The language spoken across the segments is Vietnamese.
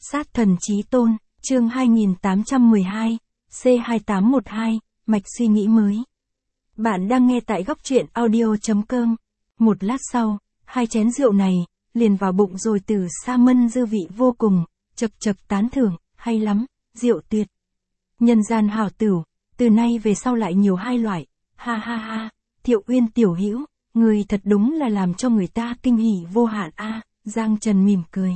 Sát thần chí tôn, chương 2812, C2812, mạch suy nghĩ mới. Bạn đang nghe tại góc truyện audio.com. Một lát sau, hai chén rượu này, liền vào bụng rồi. Từ Sa Mân dư vị vô cùng, chậc chậc tán thưởng, hay lắm, rượu tuyệt. Nhân gian hảo tửu, từ nay về sau lại nhiều hai loại, ha ha ha, Thiệu Uyên tiểu hữu, người thật đúng là làm cho người ta kinh hỉ vô hạn a. Giang Trần mỉm cười.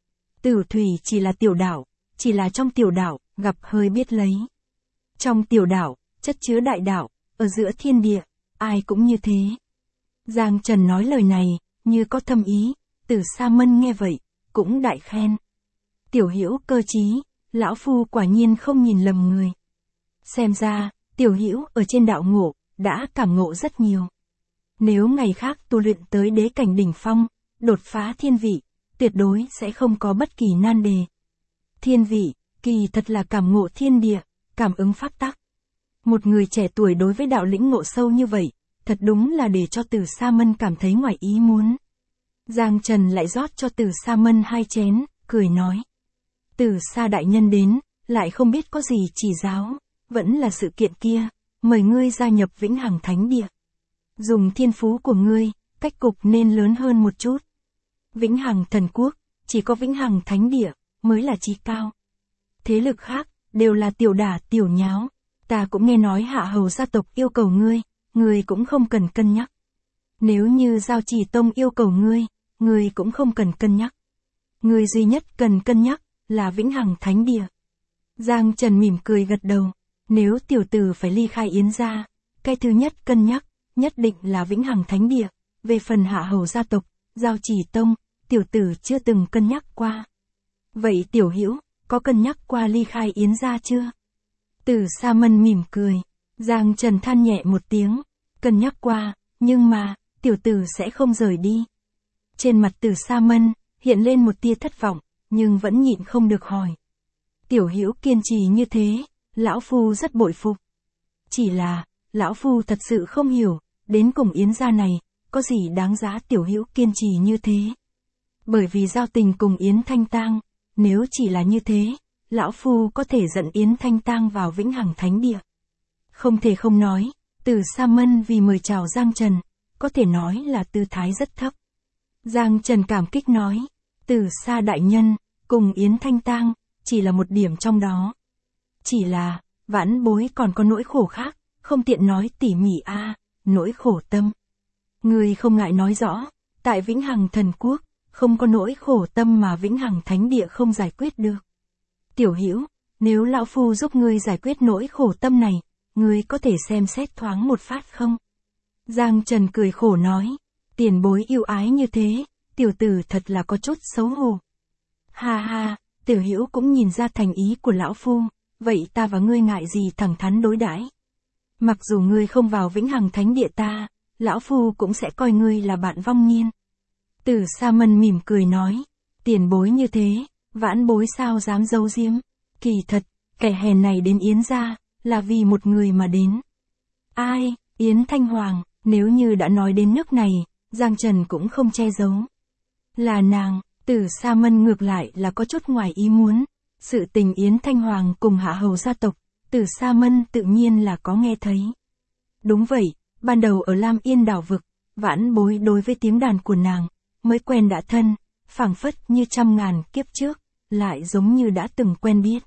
Tử thủy chỉ là tiểu đảo, chỉ là trong tiểu đảo, gặp hơi biết lấy. Trong tiểu đảo, chất chứa đại đảo, ở giữa thiên địa, ai cũng như thế. Giang Trần nói lời này, như có thâm ý, Từ Sa Mân nghe vậy, cũng đại khen. Tiểu hữu cơ trí, lão phu quả nhiên không nhìn lầm người. Xem ra, tiểu hữu ở trên đạo ngộ, đã cảm ngộ rất nhiều. Nếu ngày khác tu luyện tới đế cảnh đỉnh phong, đột phá thiên vị, tuyệt đối sẽ không có bất kỳ nan đề. Thiên vị, kỳ thật là cảm ngộ thiên địa, cảm ứng pháp tắc. Một người trẻ tuổi đối với đạo lĩnh ngộ sâu như vậy, thật đúng là để cho Từ Sa Mân cảm thấy ngoài ý muốn. Giang Trần lại rót cho Từ Sa Mân hai chén, cười nói. Từ Sa đại nhân đến, lại không biết có gì chỉ giáo, vẫn là sự kiện kia, mời ngươi gia nhập Vĩnh Hằng Thánh Địa. Dùng thiên phú của ngươi, cách cục nên lớn hơn một chút. Vĩnh Hằng Thần Quốc, chỉ có Vĩnh Hằng Thánh Địa, mới là chí cao. Thế lực khác, đều là tiểu đả tiểu nháo. Ta cũng nghe nói Hạ Hầu gia tộc yêu cầu ngươi cũng không cần cân nhắc. Nếu như Giao Chỉ Tông yêu cầu ngươi cũng không cần cân nhắc. Ngươi duy nhất cần cân nhắc, là Vĩnh Hằng Thánh Địa. Giang Trần mỉm cười gật đầu. Nếu tiểu tử phải ly khai Yến gia, cái thứ nhất cân nhắc, nhất định là Vĩnh Hằng Thánh Địa. Về phần Hạ Hầu gia tộc, Giao Chỉ Tông, tiểu tử chưa từng cân nhắc qua. Vậy tiểu hữu, có cân nhắc qua ly khai Yến gia chưa? Từ Sa Mân mỉm cười. Giang Trần than nhẹ một tiếng. Cân nhắc qua, nhưng mà, tiểu tử sẽ không rời đi. Trên mặt Từ Sa Mân, hiện lên một tia thất vọng, nhưng vẫn nhịn không được hỏi. Tiểu hữu kiên trì như thế, lão phu rất bội phục. Chỉ là, lão phu thật sự không hiểu, đến cùng Yến gia này, có gì đáng giá tiểu hữu kiên trì như thế. Bởi vì giao tình cùng Yến Thanh Tang, nếu chỉ là như thế, lão phu có thể dẫn Yến Thanh Tang vào Vĩnh Hằng Thánh Địa. Không thể không nói, Từ Sa Mân vì mời chào Giang Trần, có thể nói là tư thái rất thấp. Giang Trần cảm kích nói, Từ Sa đại nhân, cùng Yến Thanh Tang, chỉ là một điểm trong đó. Chỉ là, vãn bối còn có nỗi khổ khác, không tiện nói tỉ mỉ nỗi khổ tâm. Người không ngại nói rõ, tại Vĩnh Hằng Thần Quốc, không có nỗi khổ tâm mà Vĩnh Hằng Thánh Địa không giải quyết được. Tiểu hữu, nếu lão phu giúp ngươi giải quyết nỗi khổ tâm này, ngươi có thể xem xét thoáng một phát không? Giang Trần cười khổ nói, tiền bối yêu ái như thế, tiểu tử thật là có chút xấu hổ. Ha ha, tiểu hữu cũng nhìn ra thành ý của lão phu, vậy ta và ngươi ngại gì thẳng thắn đối đãi. Mặc dù ngươi không vào Vĩnh Hằng Thánh Địa ta, lão phu cũng sẽ coi ngươi là bạn vong niên. Từ Sa Mân mỉm cười nói, tiền bối như thế, vãn bối sao dám giấu giếm. Kỳ thật, kẻ hèn này đến Yến gia, là vì một người mà đến. Ai, Yến Thanh Hoàng, nếu như đã nói đến nước này, Giang Trần cũng không che giấu. Là nàng, Từ Sa Mân ngược lại là có chút ngoài ý muốn. Sự tình Yến Thanh Hoàng cùng Hạ Hầu gia tộc, Từ Sa Mân tự nhiên là có nghe thấy. Đúng vậy, ban đầu ở Lam Yên đảo vực, vãn bối đối với tiếng đàn của nàng, mới quen đã thân, phảng phất như trăm ngàn kiếp trước, lại giống như đã từng quen biết.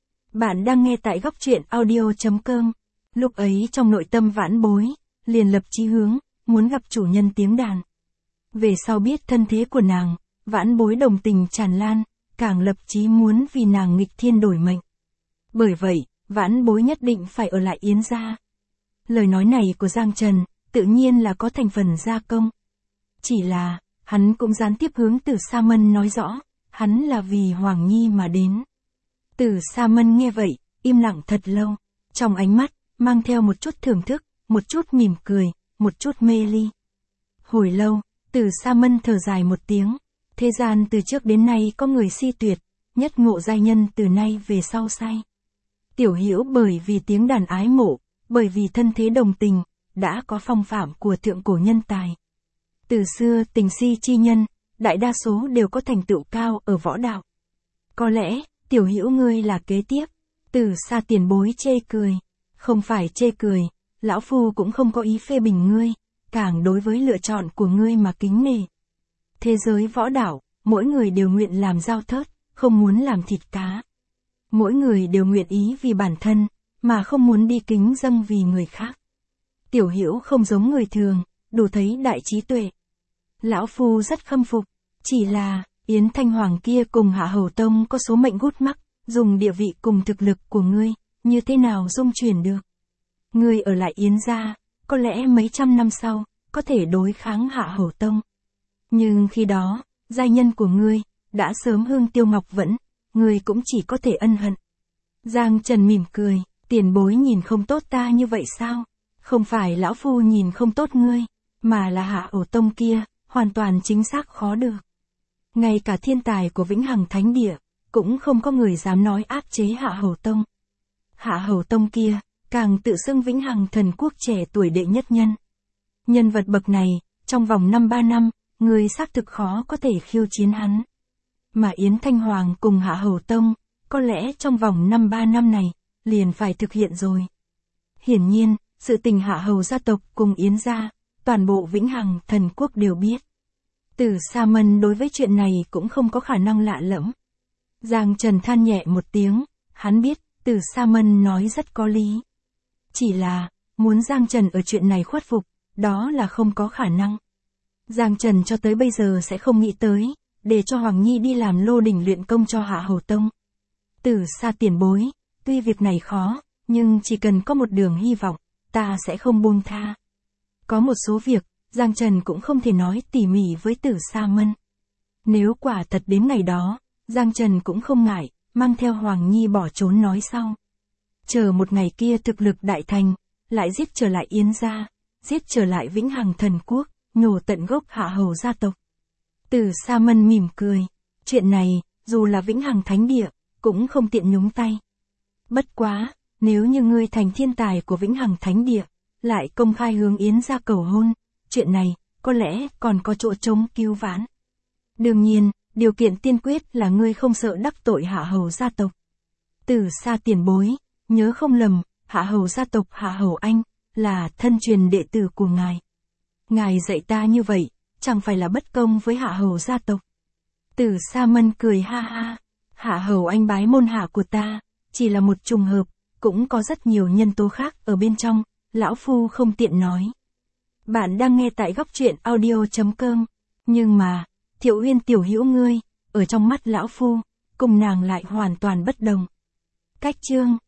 Bạn đang nghe tại góc truyện audio.com. Lúc ấy trong nội tâm vãn bối, liền lập chí hướng, muốn gặp chủ nhân tiếng đàn. Về sau biết thân thế của nàng, vãn bối đồng tình tràn lan, càng lập chí muốn vì nàng nghịch thiên đổi mệnh. Bởi vậy, vãn bối nhất định phải ở lại Yến gia. Lời nói này của Giang Trần, tự nhiên là có thành phần gia công. Chỉ là, hắn cũng gián tiếp hướng Từ Sa Mân nói rõ, hắn là vì Hoàng Nhi mà đến. Từ Sa Mân nghe vậy, im lặng thật lâu, trong ánh mắt, mang theo một chút thưởng thức, một chút mỉm cười, một chút mê ly. Hồi lâu, Từ Sa Mân thở dài một tiếng, thế gian từ trước đến nay có người si tuyệt, nhất ngộ giai nhân từ nay về sau say. Tiểu hữu bởi vì tiếng đàn ái mộ, bởi vì thân thế đồng tình, đã có phong phạm của thượng cổ nhân tài. Từ xưa tình si chi nhân, đại đa số đều có thành tựu cao ở võ đạo. Có lẽ, tiểu hữu ngươi là kế tiếp. Từ xa tiền bối chê cười. Không phải chê cười, lão phu cũng không có ý phê bình ngươi, càng đối với lựa chọn của ngươi mà kính nể. Thế giới võ đạo, mỗi người đều nguyện làm dao thớt, không muốn làm thịt cá. Mỗi người đều nguyện ý vì bản thân, mà không muốn đi kính dâng vì người khác. Tiểu hữu không giống người thường, đủ thấy đại trí tuệ. Lão phu rất khâm phục, chỉ là, Yến Thanh Hoàng kia cùng Hạ Hầu Tông có số mệnh gút mắc, dùng địa vị cùng thực lực của ngươi, như thế nào dung chuyển được. Ngươi ở lại Yến gia, có lẽ mấy trăm năm sau, có thể đối kháng Hạ Hầu Tông. Nhưng khi đó, giai nhân của ngươi, đã sớm hương tiêu ngọc vẫn, ngươi cũng chỉ có thể ân hận. Giang Trần mỉm cười, tiền bối nhìn không tốt ta như vậy sao? Không phải lão phu nhìn không tốt ngươi, mà là Hạ Hầu Tông kia, hoàn toàn chính xác khó được. Ngay cả thiên tài của Vĩnh Hằng Thánh Địa, cũng không có người dám nói áp chế Hạ Hầu Tông. Hạ Hầu Tông kia, càng tự xưng Vĩnh Hằng Thần Quốc trẻ tuổi đệ nhất nhân. Nhân vật bậc này, trong vòng 5-3 năm, người xác thực khó có thể khiêu chiến hắn. Mà Yến Thanh Hoàng cùng Hạ Hầu Tông, có lẽ trong vòng 5-3 năm này, liền phải thực hiện rồi. Hiển nhiên, sự tình Hạ Hầu gia tộc cùng Yến gia, toàn bộ Vĩnh Hằng Thần Quốc đều biết. Tử Sa Mân đối với chuyện này cũng không có khả năng lạ lẫm. Giang Trần than nhẹ một tiếng, hắn biết, Tử Sa Mân nói rất có lý. Chỉ là, muốn Giang Trần ở chuyện này khuất phục, đó là không có khả năng. Giang Trần cho tới bây giờ sẽ không nghĩ tới, để cho Hoàng Nhi đi làm lô đỉnh luyện công cho Hạ Hầu Tông. Tử Sa tiền bối, tuy việc này khó, nhưng chỉ cần có một đường hy vọng, ta sẽ không buông tha. Có một số việc, Giang Trần cũng không thể nói tỉ mỉ với Tử Sa Mân. Nếu quả thật đến ngày đó, Giang Trần cũng không ngại, mang theo Hoàng Nhi bỏ trốn nói sau. Chờ một ngày kia thực lực đại thành, lại giết trở lại Yến gia, giết trở lại Vĩnh Hằng Thần Quốc, nhổ tận gốc Hạ Hầu gia tộc. Tử Sa Mân mỉm cười, chuyện này, dù là Vĩnh Hằng Thánh Địa, cũng không tiện nhúng tay. Bất quá, nếu như ngươi thành thiên tài của Vĩnh Hằng Thánh Địa, lại công khai hướng Yến gia cầu hôn, chuyện này, có lẽ còn có chỗ trống cứu vãn. Đương nhiên, điều kiện tiên quyết là ngươi không sợ đắc tội Hạ Hầu gia tộc. Tử Sa tiền bối, nhớ không lầm, Hạ Hầu gia tộc Hạ Hầu Anh, là thân truyền đệ tử của ngài. Ngài dạy ta như vậy, chẳng phải là bất công với Hạ Hầu gia tộc. Tử Sa Mân cười ha ha, Hạ Hầu Anh bái môn hạ của ta, chỉ là một trùng hợp, cũng có rất nhiều nhân tố khác ở bên trong, lão phu không tiện nói. Bạn đang nghe tại góc truyện audio.com, nhưng mà, Thiệu Uyên tiểu hữu ngươi, ở trong mắt lão phu, cùng nàng lại hoàn toàn bất đồng. Cách chương